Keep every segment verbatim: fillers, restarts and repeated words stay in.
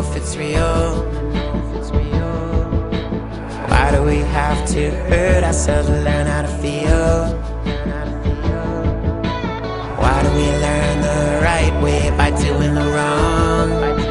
if it's real. Why do we have to hurt ourselves to learn how to feel? Why do we learn the right way by doing the wrong?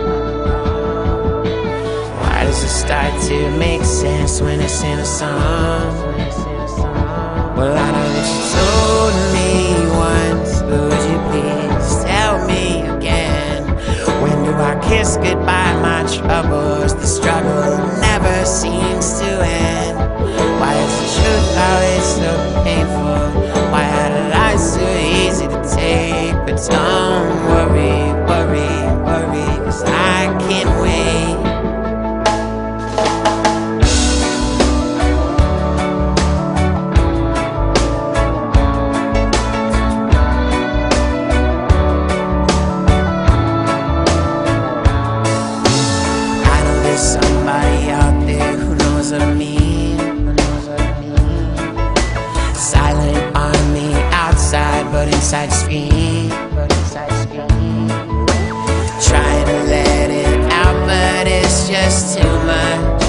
Why does it start to make sense when it's in a song? Well, I know that you told me once, but would you please tell me again? When do I kiss goodbye my troubles? The struggle never seems to end. Why is the truth always so painful? Why are lies so easy to take? But don't worry, worry, worry, 'cause I can't wait. Somebody out there who knows what I mean. Silent on the outside, but inside scream. Trying to let it out, but it's just too much.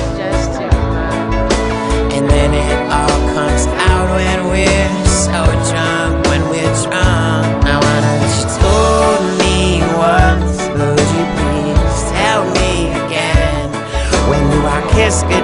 And then it all comes out when we're so drunk, when we're drunk. I wanna that you told me once, but would you please tell me again? When do I kiss goodbye?